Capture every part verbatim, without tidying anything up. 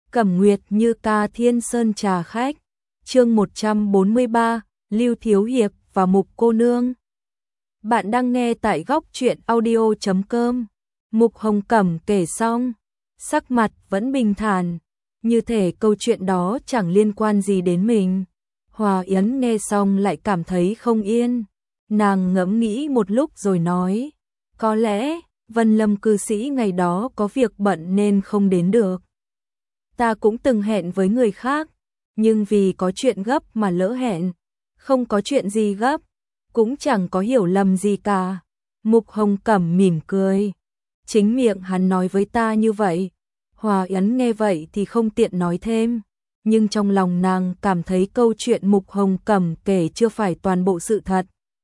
Cẩm Nguyệt Như ca Thiên Sơn trà khách. Chương một trăm bốn mươi ba, Lưu Thiếu Hiệp và Mục cô nương. Bạn đang nghe tại góc truyện audio chấm com. Mục Hồng Cẩm kể xong, sắc mặt vẫn bình thản, như thể câu chuyện đó chẳng liên quan gì đến mình. Hòa Yến nghe xong lại cảm thấy không yên. Nàng ngẫm nghĩ một lúc rồi nói, có lẽ Vân Lâm cư sĩ ngày đó có việc bận nên không đến được. Ta cũng từng hẹn với người khác, nhưng vì có chuyện gấp mà lỡ hẹn. Không có chuyện gì gấp, cũng chẳng có hiểu lầm gì cả. Mục Hồng Cẩm mỉm cười. Chính miệng hắn nói với ta như vậy. Hòa Yến nghe vậy thì không tiện nói thêm, nhưng trong lòng nàng cảm thấy câu chuyện Mục Hồng Cẩm kể chưa phải toàn bộ sự thật.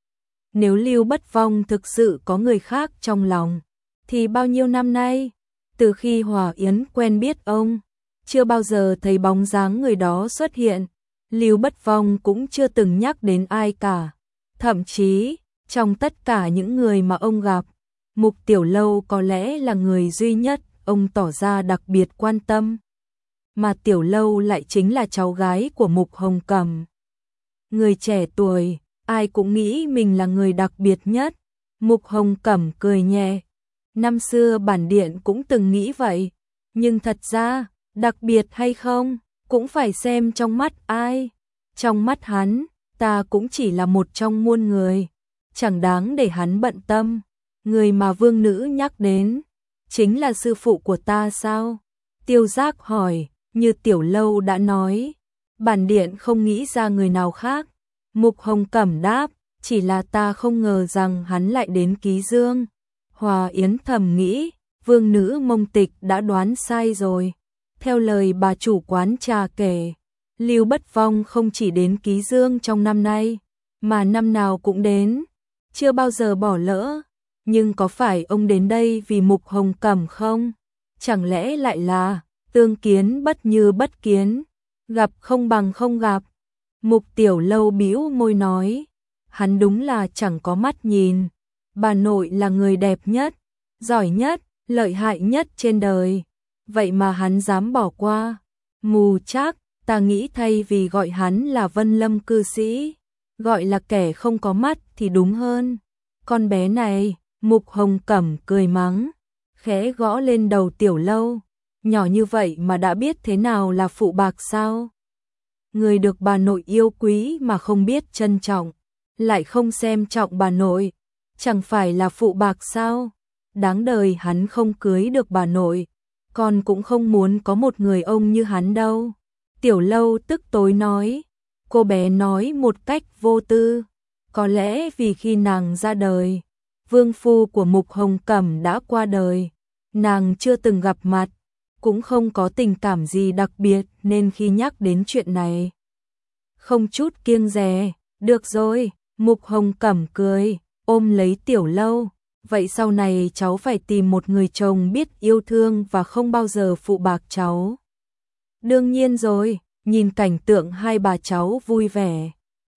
Nếu Lưu Bất Vong thực sự có người khác trong lòng, thì bao nhiêu năm nay, từ khi Hòa Yến quen biết ông, chưa bao giờ thấy bóng dáng người đó xuất hiện. Lưu Bất Vong cũng chưa từng nhắc đến ai cả. Thậm chí, trong tất cả những người mà ông gặp, Mục Tiểu Lâu có lẽ là người duy nhất ông tỏ ra đặc biệt quan tâm. Mà Tiểu Lâu lại chính là cháu gái của Mục Hồng Cẩm. Người trẻ tuổi, ai cũng nghĩ mình là người đặc biệt nhất. Mục Hồng Cẩm cười nhẹ. Năm xưa bản điện cũng từng nghĩ vậy, nhưng thật ra, đặc biệt hay không, cũng phải xem trong mắt ai. Trong mắt hắn, ta cũng chỉ là một trong muôn người, chẳng đáng để hắn bận tâm. Người mà vương nữ nhắc đến, chính là sư phụ của ta sao? Tiêu Giác hỏi. Như Tiểu Lâu đã nói, bản điện không nghĩ ra người nào khác. Mục Hồng Cẩm đáp, chỉ là ta không ngờ rằng hắn lại đến Ký Dương. Hòa Yến thầm nghĩ, vương nữ Mông Tịch đã đoán sai rồi. Theo lời bà chủ quán trà kể, Lưu Bất Vong không chỉ đến Ký Dương trong năm nay, mà năm nào cũng đến, chưa bao giờ bỏ lỡ. Nhưng có phải ông đến đây vì Mục Hồng Cẩm không? Chẳng lẽ lại là tương kiến bất như bất kiến, gặp không bằng không gặp? Mục Tiểu Lâu bĩu môi nói, hắn đúng là chẳng có mắt nhìn. Bà nội là người đẹp nhất, giỏi nhất, lợi hại nhất trên đời, vậy mà hắn dám bỏ qua. Mù chắc, ta nghĩ thay vì gọi hắn là Vân Lâm cư sĩ, gọi là kẻ không có mắt thì đúng hơn. Con bé này, Mục Hồng Cẩm cười mắng, khẽ gõ lên đầu Tiểu Lâu. Nhỏ như vậy mà đã biết thế nào là phụ bạc sao? Người được bà nội yêu quý mà không biết trân trọng, lại không xem trọng bà nội, chẳng phải là phụ bạc sao? Đáng đời hắn không cưới được bà nội, con cũng không muốn có một người ông như hắn đâu. Tiểu Lâu tức tối nói. Cô bé nói một cách vô tư. Có lẽ vì khi nàng ra đời, vương phu của Mục Hồng Cẩm đã qua đời, nàng chưa từng gặp mặt, cũng không có tình cảm gì đặc biệt nên khi nhắc đến chuyện này, không chút kiêng dè. Được rồi, Mục Hồng Cẩm cười, ôm lấy Tiểu Lâu. Vậy sau này cháu phải tìm một người chồng biết yêu thương và không bao giờ phụ bạc cháu. Đương nhiên rồi, nhìn cảnh tượng hai bà cháu vui vẻ,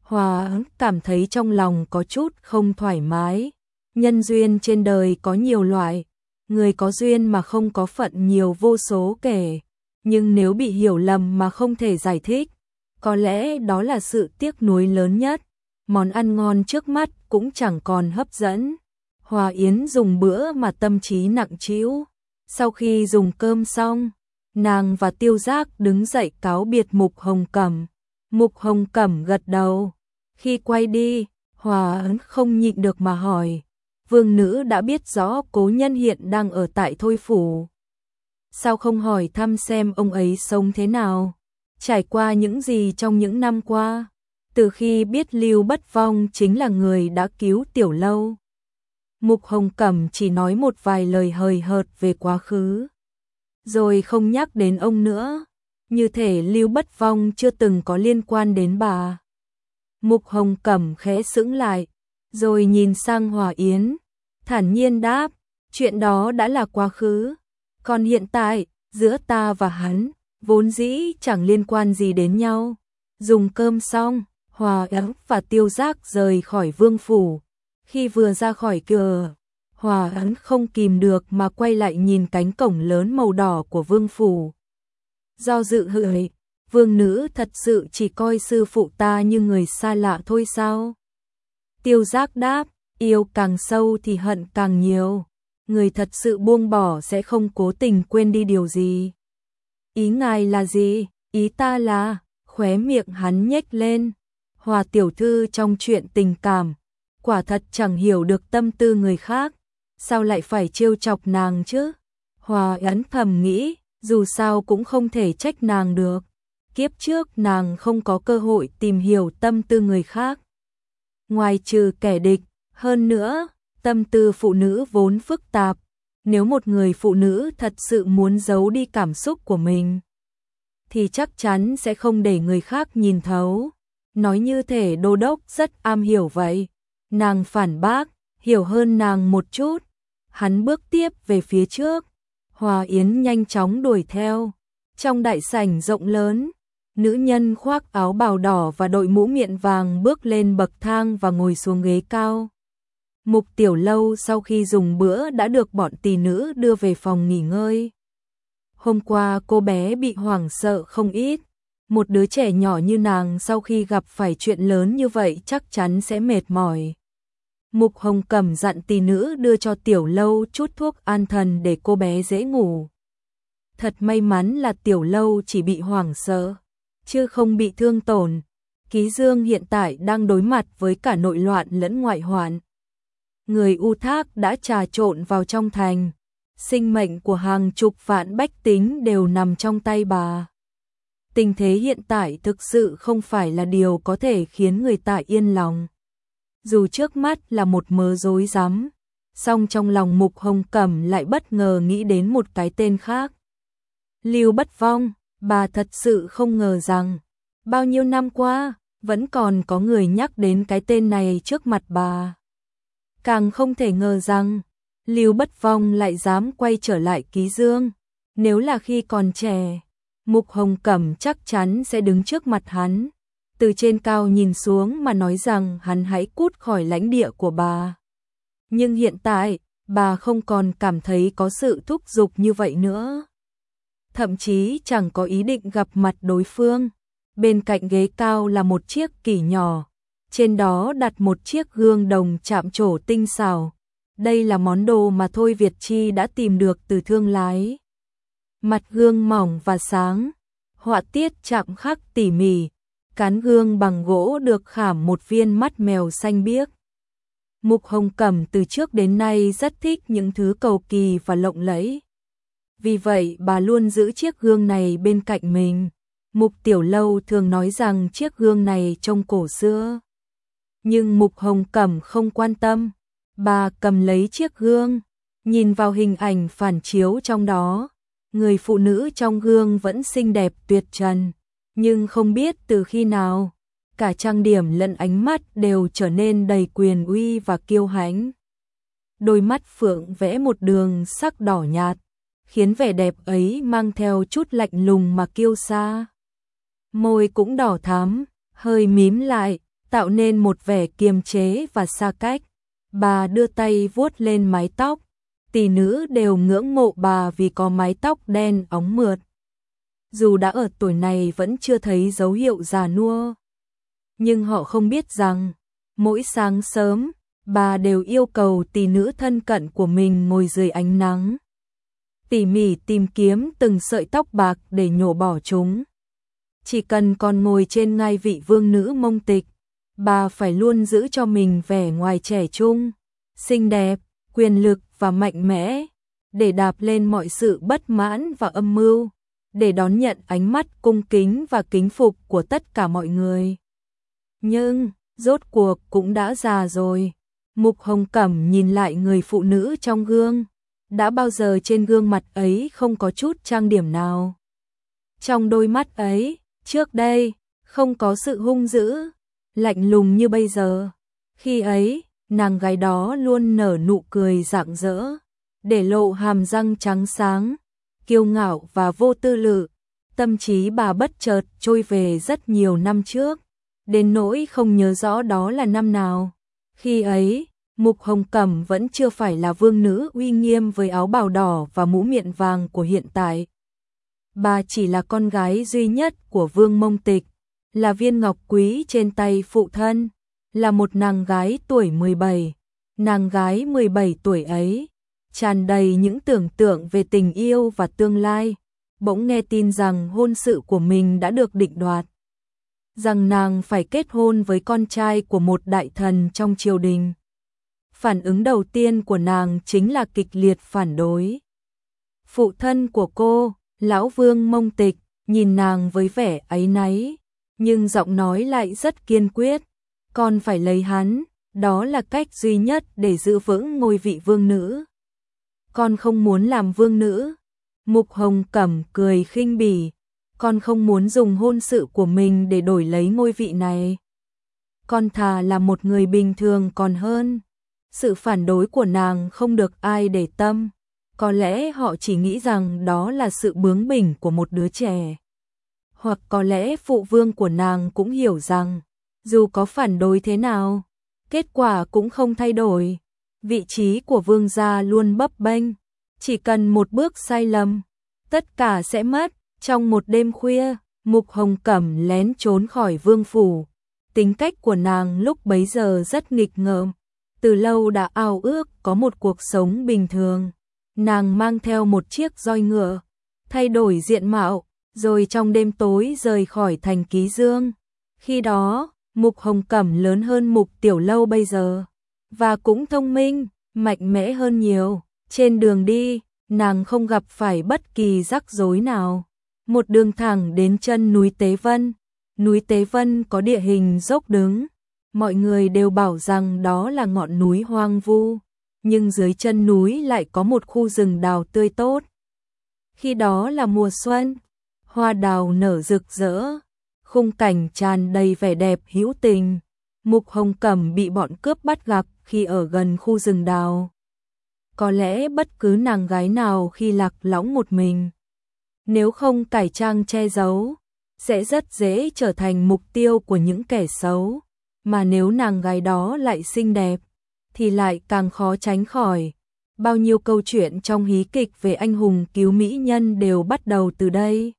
Hòa cảm thấy trong lòng có chút không thoải mái. Nhân duyên trên đời có nhiều loại, người có duyên mà không có phận nhiều vô số kể, nhưng nếu bị hiểu lầm mà không thể giải thích, có lẽ đó là sự tiếc nuối lớn nhất. Món ăn ngon trước mắt cũng chẳng còn hấp dẫn. Hòa Yến dùng bữa mà tâm trí nặng trĩu. Sau khi dùng cơm xong, nàng và Tiêu Giác đứng dậy cáo biệt Mục Hồng Cẩm. Mục Hồng Cẩm gật đầu. Khi quay đi, Hòa Yến không nhịn được mà hỏi, vương nữ đã biết rõ cố nhân hiện đang ở tại Thôi Phủ, sao không hỏi thăm xem ông ấy sống thế nào, trải qua những gì trong những năm qua, từ khi biết Lưu Bất Vong chính là người đã cứu Tiểu Lâu? Mục Hồng Cẩm chỉ nói một vài lời hời hợt về quá khứ, rồi không nhắc đến ông nữa, như thể Lưu Bất Vong chưa từng có liên quan đến bà. Mục Hồng Cẩm khẽ sững lại, rồi nhìn sang Hòa Yến, thản nhiên đáp, chuyện đó đã là quá khứ, còn hiện tại, giữa ta và hắn, vốn dĩ chẳng liên quan gì đến nhau. Dùng cơm xong, Hòa Yến và Tiêu Giác rời khỏi vương phủ. Khi vừa ra khỏi cửa, Hòa Yến không kìm được mà quay lại nhìn cánh cổng lớn màu đỏ của vương phủ. Do dự hửi, vương nữ thật sự chỉ coi sư phụ ta như người xa lạ thôi sao? Tiêu Giác đáp, yêu càng sâu thì hận càng nhiều. Người thật sự buông bỏ sẽ không cố tình quên đi điều gì. Ý ngài là gì? Ý ta là, khóe miệng hắn nhếch lên. Hòa tiểu thư trong chuyện tình cảm, quả thật chẳng hiểu được tâm tư người khác. Sao lại phải trêu chọc nàng chứ? Hòa ấn thầm nghĩ, dù sao cũng không thể trách nàng được. Kiếp trước nàng không có cơ hội tìm hiểu tâm tư người khác. Ngoài trừ kẻ địch, hơn nữa, tâm tư phụ nữ vốn phức tạp. Nếu một người phụ nữ thật sự muốn giấu đi cảm xúc của mình, thì chắc chắn sẽ không để người khác nhìn thấu. Nói như thể đô đốc rất am hiểu vậy. Nàng phản bác, hiểu hơn nàng một chút. Hắn bước tiếp về phía trước. Hòa Yến nhanh chóng đuổi theo. Trong đại sảnh rộng lớn, nữ nhân khoác áo bào đỏ và đội mũ miệng vàng bước lên bậc thang và ngồi xuống ghế cao. Mục Tiểu Lâu sau khi dùng bữa đã được bọn tỳ nữ đưa về phòng nghỉ ngơi. Hôm qua cô bé bị hoảng sợ không ít. Một đứa trẻ nhỏ như nàng sau khi gặp phải chuyện lớn như vậy chắc chắn sẽ mệt mỏi. Mục Hồng Cẩm dặn tỳ nữ đưa cho Tiểu Lâu chút thuốc an thần để cô bé dễ ngủ. Thật may mắn là Tiểu Lâu chỉ bị hoảng sợ, chứ không bị thương tổn. Ký Dương hiện tại đang đối mặt với cả nội loạn lẫn ngoại hoạn. Người U Thác đã trà trộn vào trong thành. Sinh mệnh của hàng chục vạn bách tính đều nằm trong tay bà. Tình thế hiện tại thực sự không phải là điều có thể khiến người ta yên lòng. Dù trước mắt là một mớ rối rắm, song trong lòng Mục Hồng Cẩm lại bất ngờ nghĩ đến một cái tên khác. Lưu Bất Vong, bà thật sự không ngờ rằng, bao nhiêu năm qua, vẫn còn có người nhắc đến cái tên này trước mặt bà. Càng không thể ngờ rằng, Lưu Bất Vong lại dám quay trở lại Ký Dương. Nếu là khi còn trẻ, Mục Hồng Cẩm chắc chắn sẽ đứng trước mặt hắn, từ trên cao nhìn xuống mà nói rằng hắn hãy cút khỏi lãnh địa của bà. Nhưng hiện tại, bà không còn cảm thấy có sự thúc giục như vậy nữa. Thậm chí chẳng có ý định gặp mặt đối phương. Bên cạnh ghế cao là một chiếc kỷ nhỏ, trên đó đặt một chiếc gương đồng chạm trổ tinh xảo. Đây là món đồ mà Thôi Việt Chi đã tìm được từ thương lái. Mặt gương mỏng và sáng, họa tiết chạm khắc tỉ mỉ, cán gương bằng gỗ được khảm một viên mắt mèo xanh biếc. Mục Hồng Cẩm từ trước đến nay rất thích những thứ cầu kỳ và lộng lẫy. Vì vậy bà luôn giữ chiếc gương này bên cạnh mình. Mục Tiểu Lâu thường nói rằng chiếc gương này trông cổ xưa. Nhưng Mục Hồng Cẩm không quan tâm. Bà cầm lấy chiếc gương, nhìn vào hình ảnh phản chiếu trong đó. Người phụ nữ trong gương vẫn xinh đẹp tuyệt trần, nhưng không biết từ khi nào, cả trang điểm lẫn ánh mắt đều trở nên đầy quyền uy và kiêu hãnh. Đôi mắt phượng vẽ một đường sắc đỏ nhạt, khiến vẻ đẹp ấy mang theo chút lạnh lùng mà kiêu sa. Môi cũng đỏ thắm, hơi mím lại, tạo nên một vẻ kiềm chế và xa cách. Bà đưa tay vuốt lên mái tóc. Tỷ nữ đều ngưỡng mộ bà vì có mái tóc đen óng mượt. Dù đã ở tuổi này vẫn chưa thấy dấu hiệu già nua. Nhưng họ không biết rằng, mỗi sáng sớm, bà đều yêu cầu tỷ nữ thân cận của mình ngồi dưới ánh nắng. Tỉ mỉ tìm kiếm từng sợi tóc bạc để nhổ bỏ chúng. Chỉ cần còn ngồi trên ngai vị vương nữ Mông Tịch, bà phải luôn giữ cho mình vẻ ngoài trẻ trung, xinh đẹp, quyền lực và mạnh mẽ, để đạp lên mọi sự bất mãn và âm mưu, để đón nhận ánh mắt cung kính và kính phục của tất cả mọi người. Nhưng, rốt cuộc cũng đã già rồi. Mục Hồng Cẩm nhìn lại người phụ nữ trong gương. Đã bao giờ trên gương mặt ấy không có chút trang điểm nào? Trong đôi mắt ấy, trước đây, không có sự hung dữ, lạnh lùng như bây giờ. Khi ấy, nàng gái đó luôn nở nụ cười rạng rỡ, để lộ hàm răng trắng sáng, kiêu ngạo và vô tư lự. Tâm trí bà bất chợt trôi về rất nhiều năm trước, đến nỗi không nhớ rõ đó là năm nào. Khi ấy, Mục Hồng Cẩm vẫn chưa phải là vương nữ uy nghiêm với áo bào đỏ và mũ miệng vàng của hiện tại. bà chỉ là con gái duy nhất của Vương Mông Tịch, là viên ngọc quý trên tay phụ thân, là một nàng gái tuổi mười bảy. Nàng gái mười bảy tuổi ấy, tràn đầy những tưởng tượng về tình yêu và tương lai, bỗng nghe tin rằng hôn sự của mình đã được định đoạt, rằng nàng phải kết hôn với con trai của một đại thần trong triều đình. Phản ứng đầu tiên của nàng chính là kịch liệt phản đối. Phụ thân của cô, lão Vương Mông Tịch, nhìn nàng với vẻ áy náy, nhưng giọng nói lại rất kiên quyết, con phải lấy hắn, đó là cách duy nhất để giữ vững ngôi vị vương nữ. Con không muốn làm vương nữ. Mục Hồng Cẩm cười khinh bỉ, con không muốn dùng hôn sự của mình để đổi lấy ngôi vị này. Con thà là một người bình thường còn hơn. Sự phản đối của nàng không được ai để tâm, có lẽ họ chỉ nghĩ rằng đó là sự bướng bỉnh của một đứa trẻ. Hoặc có lẽ phụ vương của nàng cũng hiểu rằng, dù có phản đối thế nào, kết quả cũng không thay đổi. Vị trí của vương gia luôn bấp bênh, chỉ cần một bước sai lầm, tất cả sẽ mất. Trong một đêm khuya, Mục Hồng Cẩm lén trốn khỏi vương phủ. Tính cách của nàng lúc bấy giờ rất nghịch ngợm, từ lâu đã ao ước có một cuộc sống bình thường. Nàng mang theo một chiếc roi ngựa, thay đổi diện mạo, rồi trong đêm tối rời khỏi thành Ký Dương. Khi đó, Mục Hồng Cẩm lớn hơn Mục Tiểu Lâu bây giờ, và cũng thông minh, mạnh mẽ hơn nhiều. Trên đường đi, nàng không gặp phải bất kỳ rắc rối nào. Một đường thẳng đến chân núi Tế Vân. Núi Tế Vân có địa hình dốc đứng, mọi người đều bảo rằng đó là ngọn núi hoang vu, nhưng dưới chân núi lại có một khu rừng đào tươi tốt. Khi đó là mùa xuân, hoa đào nở rực rỡ, khung cảnh tràn đầy vẻ đẹp hữu tình. Mục Hồng Cẩm bị bọn cướp bắt gặp khi ở gần khu rừng đào. Có lẽ bất cứ nàng gái nào khi lạc lõng một mình, nếu không cải trang che giấu, sẽ rất dễ trở thành mục tiêu của những kẻ xấu, mà nếu nàng gái đó lại xinh đẹp, thì lại càng khó tránh khỏi. Bao nhiêu câu chuyện trong hí kịch về anh hùng cứu mỹ nhân đều bắt đầu từ đây.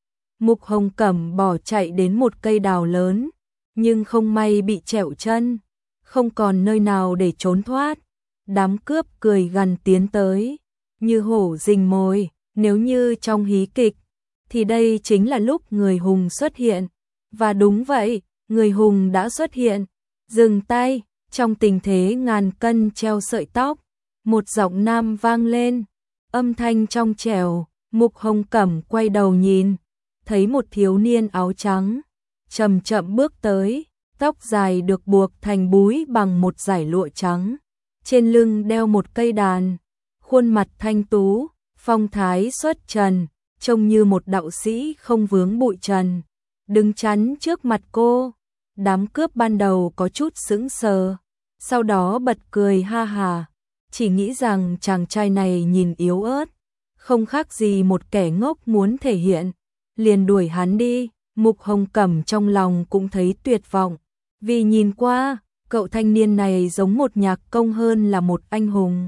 Mục Hồng Cẩm bỏ chạy đến một cây đào lớn, nhưng không may bị trẹo chân, không còn nơi nào để trốn thoát. Đám cướp cười gằn tiến tới, như hổ rình mồi. Nếu như trong hí kịch, thì đây chính là lúc người hùng xuất hiện. Và đúng vậy, người hùng đã xuất hiện. Dừng tay, trong tình thế ngàn cân treo sợi tóc, một giọng nam vang lên, âm thanh trong trẻo. Mục Hồng Cẩm quay đầu nhìn, thấy một thiếu niên áo trắng, chậm chậm bước tới, tóc dài được buộc thành búi bằng một dải lụa trắng, trên lưng đeo một cây đàn, khuôn mặt thanh tú, phong thái xuất trần, trông như một đạo sĩ không vướng bụi trần, đứng chắn trước mặt cô. Đám cướp ban đầu có chút sững sờ, sau đó bật cười ha hà, chỉ nghĩ rằng chàng trai này nhìn yếu ớt, không khác gì một kẻ ngốc muốn thể hiện, liền đuổi hắn đi. Mục Hồng Cẩm trong lòng cũng thấy tuyệt vọng, vì nhìn qua, cậu thanh niên này giống một nhạc công hơn là một anh hùng.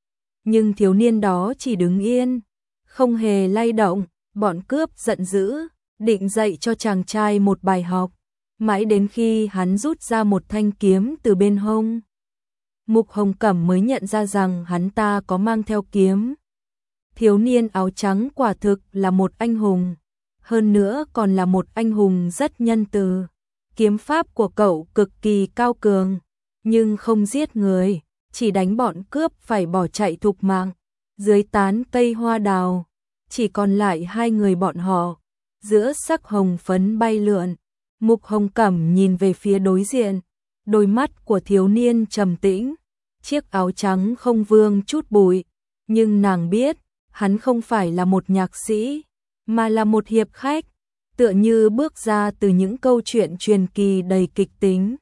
Nhưng thiếu niên đó chỉ đứng yên, không hề lay động. Bọn cướp giận dữ, định dạy cho chàng trai một bài học, mãi đến khi hắn rút ra một thanh kiếm từ bên hông, Mục Hồng Cẩm mới nhận ra rằng hắn ta có mang theo kiếm. Thiếu niên áo trắng quả thực là một anh hùng, hơn nữa còn là một anh hùng rất nhân từ. Kiếm pháp của cậu cực kỳ cao cường, nhưng không giết người, chỉ đánh bọn cướp phải bỏ chạy thục mạng. Dưới tán cây hoa đào, chỉ còn lại hai người bọn họ, giữa sắc hồng phấn bay lượn. Mục Hồng Cẩm nhìn về phía đối diện, đôi mắt của thiếu niên trầm tĩnh, chiếc áo trắng không vương chút bụi, nhưng nàng biết, hắn không phải là một nhạc sĩ, mà là một hiệp khách, tựa như bước ra từ những câu chuyện truyền kỳ đầy kịch tính.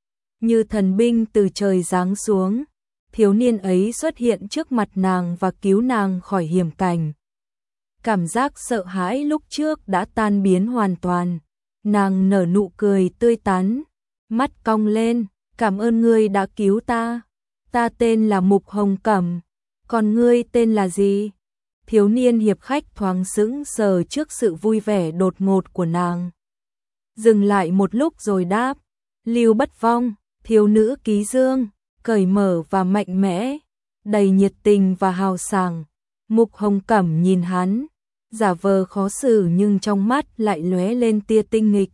Như thần binh từ trời giáng xuống, thiếu niên ấy xuất hiện trước mặt nàng và cứu nàng khỏi hiểm cảnh. Cảm giác sợ hãi lúc trước đã tan biến hoàn toàn. Nàng nở nụ cười tươi tắn, mắt cong lên, cảm ơn ngươi đã cứu ta. Ta tên là Mục Hồng Cẩm, còn ngươi tên là gì? Thiếu niên hiệp khách thoáng sững sờ trước sự vui vẻ đột ngột của nàng. Dừng lại một lúc rồi đáp, Lưu Bất Vong, thiếu nữ ký dương, cởi mở và mạnh mẽ, đầy nhiệt tình và hào sảng. Mục Hồng Cẩm nhìn hắn, giả vờ khó xử nhưng trong mắt lại lóe lên tia tinh nghịch.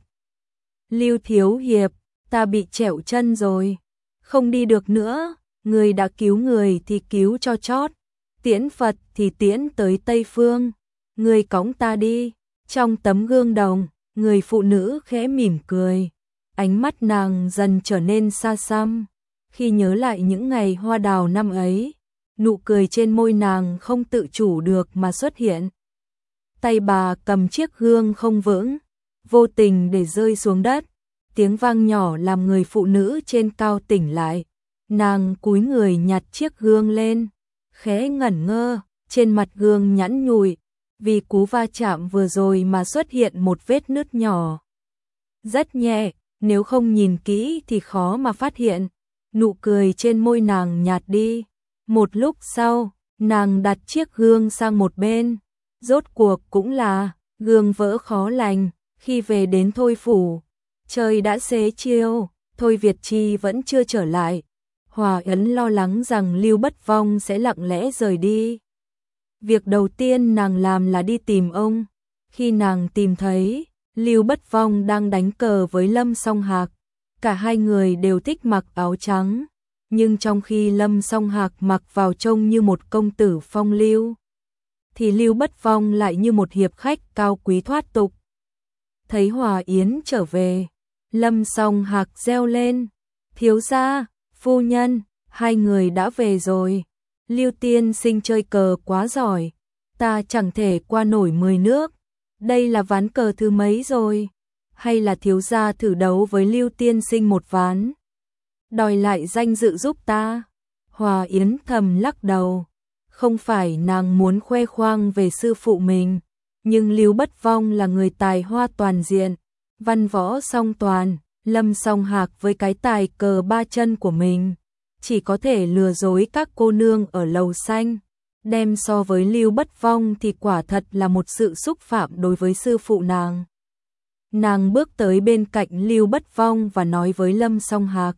Lưu thiếu hiệp, ta bị trẹo chân rồi, không đi được nữa, người đã cứu người thì cứu cho chót, tiễn Phật thì tiễn tới Tây Phương, người cõng ta đi. Trong tấm gương đồng, người phụ nữ khẽ mỉm cười, ánh mắt nàng dần trở nên xa xăm. Khi nhớ lại những ngày hoa đào năm ấy, nụ cười trên môi nàng không tự chủ được mà xuất hiện. Tay bà cầm chiếc gương không vững, vô tình để rơi xuống đất, tiếng vang nhỏ làm người phụ nữ trên cao tỉnh lại. Nàng cúi người nhặt chiếc gương lên, khẽ ngẩn ngơ, trên mặt gương nhẵn nhụi, vì cú va chạm vừa rồi mà xuất hiện một vết nứt nhỏ. Rất nhẹ, nếu không nhìn kỹ thì khó mà phát hiện. Nụ cười trên môi nàng nhạt đi. Một lúc sau, nàng đặt chiếc gương sang một bên. Rốt cuộc cũng là gương vỡ khó lành. Khi về đến Thôi phủ, trời đã xế chiều, Thôi Việt Chi vẫn chưa trở lại. Hòa Ấn lo lắng rằng Lưu Bất Vong sẽ lặng lẽ rời đi. Việc đầu tiên nàng làm là đi tìm ông. Khi nàng tìm thấy, Lưu Bất Vong đang đánh cờ với Lâm Song Hạc. Cả hai người đều thích mặc áo trắng, nhưng trong khi Lâm Song Hạc mặc vào trông như một công tử phong lưu, thì Lưu Bất Vong lại như một hiệp khách cao quý thoát tục. Thấy Hòa Yến trở về, Lâm Song Hạc reo lên, thiếu gia, phu nhân, hai người đã về rồi. Lưu tiên sinh chơi cờ quá giỏi, ta chẳng thể qua nổi mười nước. Đây là ván cờ thứ mấy rồi? Hay là thiếu gia thử đấu với Lưu tiên sinh một ván, đòi lại danh dự giúp ta? Hòa Yến thầm lắc đầu, không phải nàng muốn khoe khoang về sư phụ mình, nhưng Lưu Bất Vong là người tài hoa toàn diện, văn võ song toàn. Lâm Song Hạc với cái tài cờ ba chân của mình chỉ có thể lừa dối các cô nương ở lầu xanh, đem so với Lưu Bất Vong thì quả thật là một sự xúc phạm đối với sư phụ nàng. Nàng bước tới bên cạnh Lưu Bất Vong và nói với Lâm Song Hạc,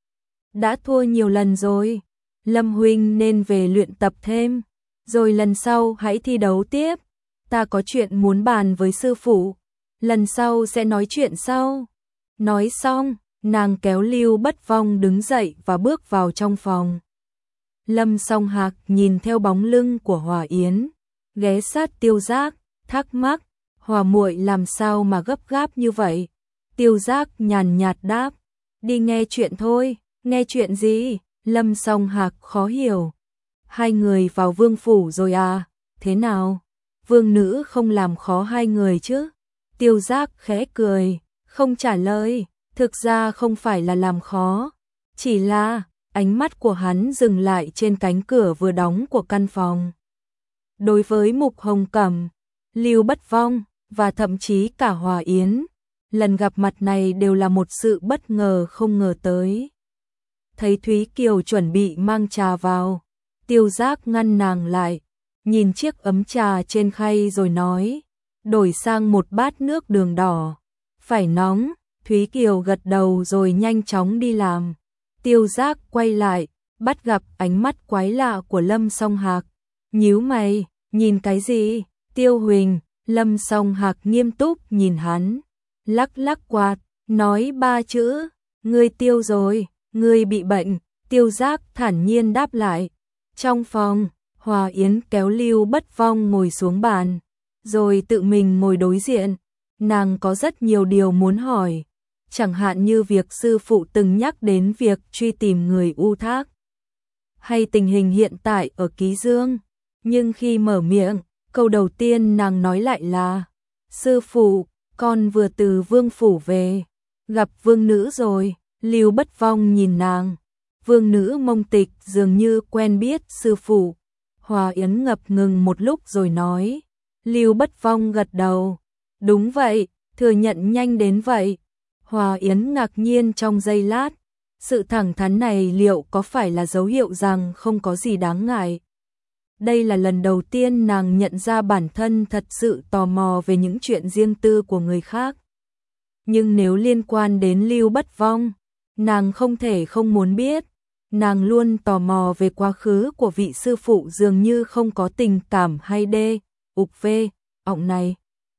đã thua nhiều lần rồi, Lâm huynh nên về luyện tập thêm, rồi lần sau hãy thi đấu tiếp. Ta có chuyện muốn bàn với sư phụ, lần sau sẽ nói chuyện sau. Nói xong, nàng kéo Lưu Bất Vong đứng dậy và bước vào trong phòng. Lâm Song Hạc nhìn theo bóng lưng của Hòa Yến, ghé sát Tiêu Giác, thắc mắc, Hòa muội làm sao mà gấp gáp như vậy? Tiêu Giác nhàn nhạt đáp, đi nghe chuyện thôi. Nghe chuyện gì? Lâm Song Hạc khó hiểu. Hai người vào vương phủ rồi à? Thế nào? Vương nữ không làm khó hai người chứ? Tiêu Giác khẽ cười, không trả lời. Thực ra không phải là làm khó, chỉ là ánh mắt của hắn dừng lại trên cánh cửa vừa đóng của căn phòng. Đối với Mục Hồng Cẩm, Lưu Bất Vong và thậm chí cả Hòa Yến, lần gặp mặt này đều là một sự bất ngờ không ngờ tới. Thấy Thúy Kiều chuẩn bị mang trà vào, Tiêu Giác ngăn nàng lại, nhìn chiếc ấm trà trên khay rồi nói, đổi sang một bát nước đường đỏ, phải nóng. Thúy Kiều gật đầu rồi nhanh chóng đi làm. Tiêu Giác quay lại, bắt gặp ánh mắt quái lạ của Lâm Song Hạc. Nhíu mày, nhìn cái gì? Tiêu Huỳnh. Lâm Song Hạc nghiêm túc nhìn hắn, lắc lắc quạt, nói ba chữ, ngươi tiêu rồi, ngươi bị bệnh. Tiêu Giác thản nhiên đáp lại. Trong phòng, Hòa Yến kéo Lưu Bất Vong ngồi xuống bàn, rồi tự mình ngồi đối diện. Nàng có rất nhiều điều muốn hỏi, chẳng hạn như việc sư phụ từng nhắc đến việc truy tìm người u thác, hay tình hình hiện tại ở Ký Dương. Nhưng khi mở miệng, câu đầu tiên nàng nói lại là, sư phụ, con vừa từ vương phủ về, gặp vương nữ rồi. Lưu Bất Vong nhìn nàng, vương nữ Mông Tịch dường như quen biết sư phụ. Hòa Yến ngập ngừng một lúc rồi nói. Lưu Bất Vong gật đầu, đúng vậy, thừa nhận nhanh đến vậy. Hòa Yến ngạc nhiên trong giây lát, sự thẳng thắn này liệu có phải là dấu hiệu rằng không có gì đáng ngại? Đây là lần đầu tiên nàng nhận ra bản thân thật sự tò mò về những chuyện riêng tư của người khác. Nhưng nếu liên quan đến Lưu Bất Vong, nàng không thể không muốn biết. Nàng luôn tò mò về quá khứ của vị sư phụ dường như không có tình cảm hay đê, ục vê, ọng này.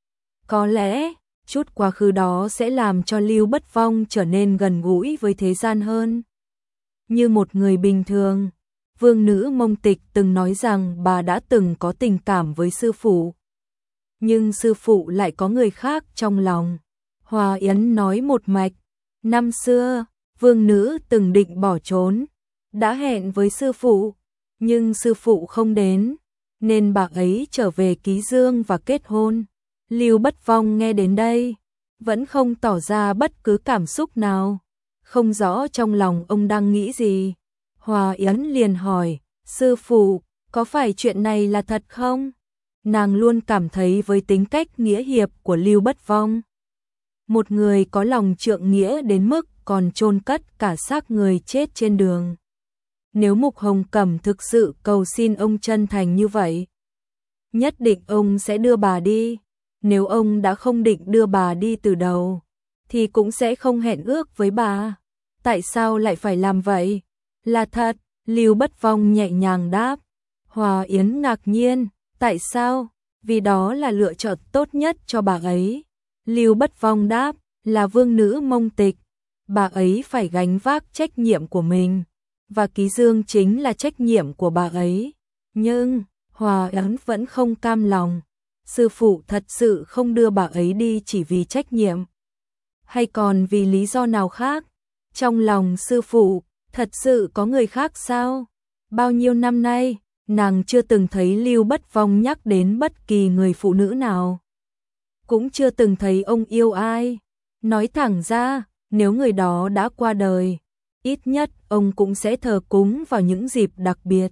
Có lẽ, chút quá khứ đó sẽ làm cho Lưu Bất Vong trở nên gần gũi với thế gian hơn. Như một người bình thường, vương nữ Mông Tịch từng nói rằng bà đã từng có tình cảm với sư phụ. Nhưng sư phụ lại có người khác trong lòng. Hòa Yến nói một mạch, năm xưa, vương nữ từng định bỏ trốn, đã hẹn với sư phụ, nhưng sư phụ không đến, nên bà ấy trở về Ký Dương và kết hôn. Lưu Bất Vong nghe đến đây, vẫn không tỏ ra bất cứ cảm xúc nào, không rõ trong lòng ông đang nghĩ gì. Hòa Yến liền hỏi, sư phụ, có phải chuyện này là thật không? Nàng luôn cảm thấy với tính cách nghĩa hiệp của Lưu Bất Vong, một người có lòng trượng nghĩa đến mức còn chôn cất cả xác người chết trên đường. Nếu Mục Hồng Cẩm thực sự cầu xin ông chân thành như vậy, nhất định ông sẽ đưa bà đi. Nếu ông đã không định đưa bà đi từ đầu, thì cũng sẽ không hẹn ước với bà. Tại sao lại phải làm vậy? Là thật, Lưu Bất Vong nhẹ nhàng đáp. Hòa Yến ngạc nhiên, tại sao? Vì đó là lựa chọn tốt nhất cho bà ấy. Lưu Bất Vong đáp, là vương nữ Mông Tịch, bà ấy phải gánh vác trách nhiệm của mình, và Ký Dương chính là trách nhiệm của bà ấy. Nhưng, Hòa Yến vẫn không cam lòng. Sư phụ thật sự không đưa bà ấy đi chỉ vì trách nhiệm, hay còn vì lý do nào khác? Trong lòng sư phụ, thật sự có người khác sao? Bao nhiêu năm nay, nàng chưa từng thấy Lưu Bất Vong nhắc đến bất kỳ người phụ nữ nào. Cũng chưa từng thấy ông yêu ai. Nói thẳng ra, nếu người đó đã qua đời, ít nhất ông cũng sẽ thờ cúng vào những dịp đặc biệt.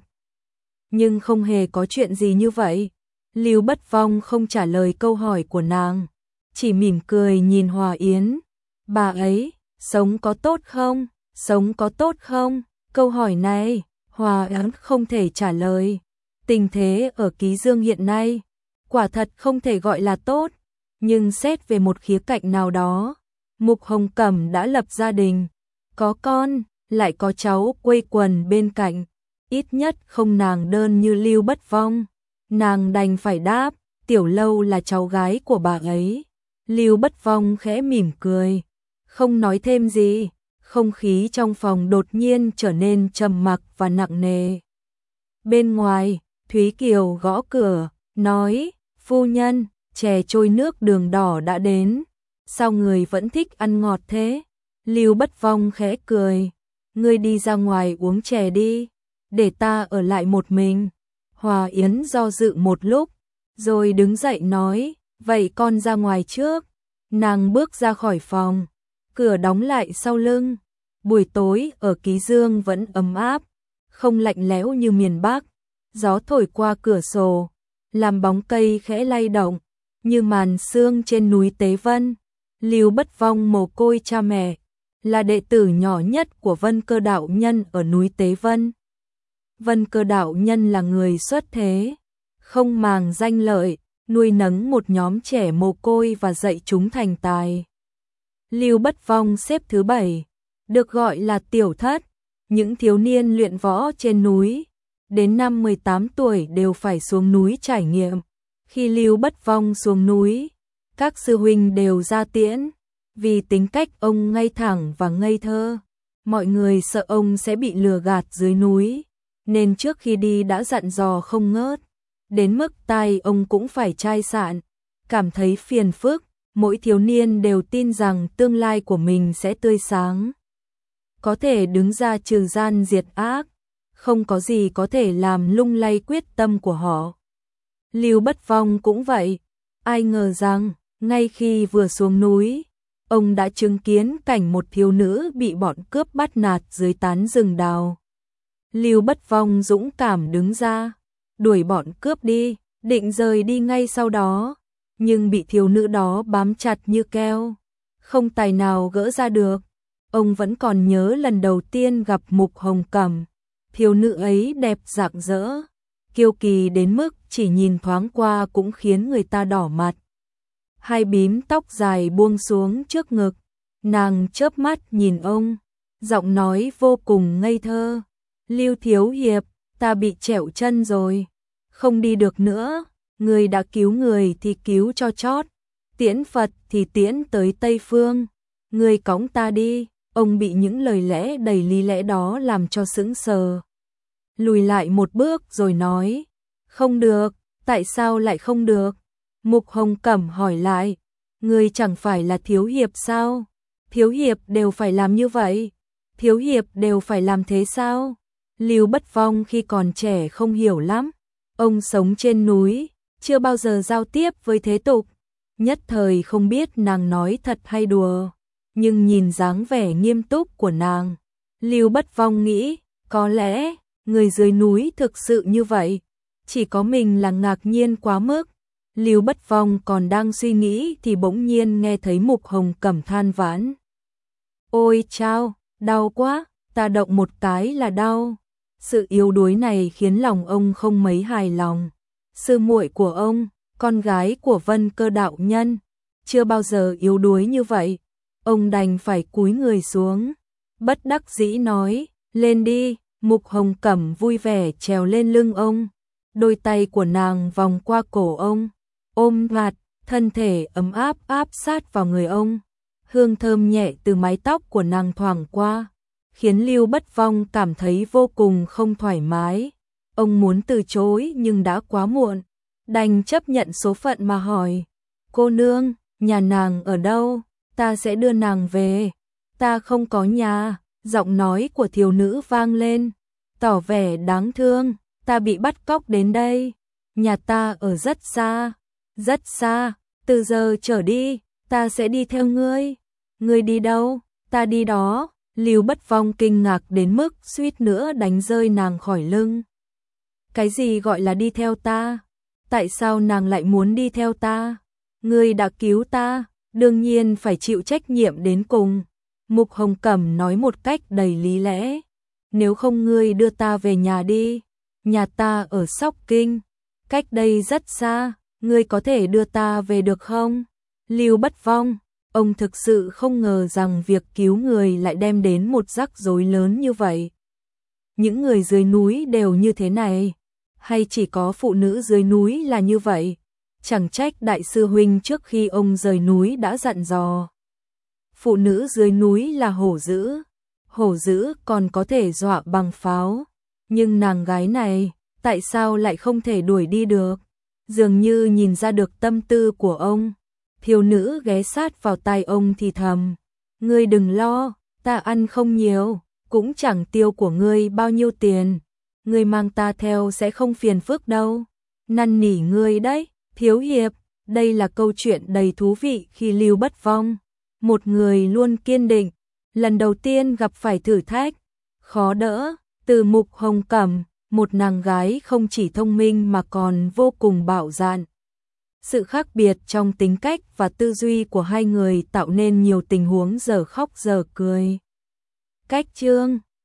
Nhưng không hề có chuyện gì như vậy. Lưu Bất Vong không trả lời câu hỏi của nàng, chỉ mỉm cười nhìn Hòa Yến. Bà ấy, sống có tốt không? Sống có tốt không? Câu hỏi này, Hòa Yến không thể trả lời. Tình thế ở Ký Dương hiện nay, quả thật không thể gọi là tốt. Nhưng xét về một khía cạnh nào đó, Mục Hồng Cẩm đã lập gia đình, có con, lại có cháu quây quần bên cạnh. Ít nhất không nàng đơn như Lưu Bất Vong. Nàng đành phải đáp, Tiểu Lâu là cháu gái của bà ấy. Lưu Bất Vong khẽ mỉm cười, không nói thêm gì. Không khí trong phòng đột nhiên trở nên trầm mặc và nặng nề. Bên ngoài, Thúy Kiều gõ cửa, nói, phu nhân, chè trôi nước đường đỏ đã đến. Sao người vẫn thích ăn ngọt thế? Lưu Bất Vong khẽ cười, ngươi đi ra ngoài uống chè đi, để ta ở lại một mình. Hòa Yến do dự một lúc, rồi đứng dậy nói, vậy con ra ngoài trước. Nàng bước ra khỏi phòng, cửa đóng lại sau lưng. Buổi tối ở Ký Dương vẫn ấm áp, không lạnh lẽo như miền Bắc. Gió thổi qua cửa sổ, làm bóng cây khẽ lay động, như màn sương trên núi Tế Vân. Lưu Bất Vong mồ côi cha mẹ, là đệ tử nhỏ nhất của Vân Cơ đạo nhân ở núi Tế Vân. Vân Cơ đạo nhân là người xuất thế, không màng danh lợi, nuôi nấng một nhóm trẻ mồ côi và dạy chúng thành tài. Lưu Bất Vong xếp thứ bảy, được gọi là tiểu thất. Những thiếu niên luyện võ trên núi, đến năm mười tám tuổi đều phải xuống núi trải nghiệm. Khi Lưu Bất Vong xuống núi, các sư huynh đều ra tiễn. Vì tính cách ông ngây thẳng và ngây thơ, mọi người sợ ông sẽ bị lừa gạt dưới núi, nên trước khi đi đã dặn dò không ngớt. Đến mức tai ông cũng phải chai sạn, cảm thấy phiền phức. Mỗi thiếu niên đều tin rằng tương lai của mình sẽ tươi sáng, có thể đứng ra trừ gian diệt ác, không có gì có thể làm lung lay quyết tâm của họ. Lưu Bất Vong cũng vậy, ai ngờ rằng, ngay khi vừa xuống núi, ông đã chứng kiến cảnh một thiếu nữ bị bọn cướp bắt nạt dưới tán rừng đào. Lưu Bất Vong dũng cảm đứng ra, đuổi bọn cướp đi, định rời đi ngay sau đó, nhưng bị thiếu nữ đó bám chặt như keo, không tài nào gỡ ra được. Ông vẫn còn nhớ lần đầu tiên gặp Mục Hồng Cẩm, thiếu nữ ấy đẹp rạng rỡ, kiêu kỳ đến mức chỉ nhìn thoáng qua cũng khiến người ta đỏ mặt. Hai bím tóc dài buông xuống trước ngực, nàng chớp mắt nhìn ông, giọng nói vô cùng ngây thơ. Lưu Thiếu Hiệp, ta bị trẹo chân rồi, không đi được nữa, người đã cứu người thì cứu cho chót, tiễn Phật thì tiễn tới Tây Phương, người cõng ta đi. Ông bị những lời lẽ đầy lý lẽ đó làm cho sững sờ. Lùi lại một bước rồi nói, không được, tại sao lại không được? Mục Hồng Cẩm hỏi lại, người chẳng phải là thiếu hiệp sao? Thiếu hiệp đều phải làm như vậy? Thiếu hiệp đều phải làm thế sao? Lưu Bất Vong khi còn trẻ không hiểu lắm. Ông sống trên núi, chưa bao giờ giao tiếp với thế tục. Nhất thời không biết nàng nói thật hay đùa. Nhưng nhìn dáng vẻ nghiêm túc của nàng, Lưu Bất Vong nghĩ, có lẽ, người dưới núi thực sự như vậy. Chỉ có mình là ngạc nhiên quá mức. Lưu Bất Vong còn đang suy nghĩ thì bỗng nhiên nghe thấy Mục Hồng Cẩm than vãn. Ôi chao, đau quá, ta động một cái là đau. Sự yếu đuối này khiến lòng ông không mấy hài lòng. Sư muội của ông, con gái của Vân Cơ đạo nhân, chưa bao giờ yếu đuối như vậy. Ông đành phải cúi người xuống, bất đắc dĩ nói, lên đi. Mục Hồng Cẩm vui vẻ trèo lên lưng ông, đôi tay của nàng vòng qua cổ ông, ôm chặt, thân thể ấm áp áp sát vào người ông. Hương thơm nhẹ từ mái tóc của nàng thoảng qua, khiến Lưu Bất Vong cảm thấy vô cùng không thoải mái. Ông muốn từ chối nhưng đã quá muộn, đành chấp nhận số phận mà hỏi, cô nương, nhà nàng ở đâu? Ta sẽ đưa nàng về. Ta không có nhà. Giọng nói của thiếu nữ vang lên, tỏ vẻ đáng thương. Ta bị bắt cóc đến đây. Nhà ta ở rất xa, rất xa. Từ giờ trở đi, ta sẽ đi theo ngươi. Ngươi đi đâu? Ta đi đó. Lưu Bất Vong kinh ngạc đến mức suýt nữa đánh rơi nàng khỏi lưng. Cái gì gọi là đi theo ta? Tại sao nàng lại muốn đi theo ta? Ngươi đã cứu ta, đương nhiên phải chịu trách nhiệm đến cùng. Mục Hồng Cẩm nói một cách đầy lý lẽ. Nếu không ngươi đưa ta về nhà đi. Nhà ta ở Sóc Kinh, cách đây rất xa, ngươi có thể đưa ta về được không? Lưu Bất Vong, ông thực sự không ngờ rằng việc cứu người lại đem đến một rắc rối lớn như vậy. Những người dưới núi đều như thế này, hay chỉ có phụ nữ dưới núi là như vậy? Chẳng trách đại sư huynh trước khi ông rời núi đã dặn dò. Phụ nữ dưới núi là hổ dữ, hổ dữ còn có thể dọa bằng pháo. Nhưng nàng gái này, tại sao lại không thể đuổi đi được? Dường như nhìn ra được tâm tư của ông. Thiếu nữ ghé sát vào tai ông thì thầm, ngươi đừng lo, ta ăn không nhiều, cũng chẳng tiêu của ngươi bao nhiêu tiền. Ngươi mang ta theo sẽ không phiền phức đâu. Năn nỉ ngươi đấy, thiếu hiệp. Đây là câu chuyện đầy thú vị khi Lưu Bất Vong, một người luôn kiên định, lần đầu tiên gặp phải thử thách khó đỡ từ Mục Hồng Cẩm, một nàng gái không chỉ thông minh mà còn vô cùng bạo dạn. Sự khác biệt trong tính cách và tư duy của hai người tạo nên nhiều tình huống giờ khóc giờ cười. Cách chương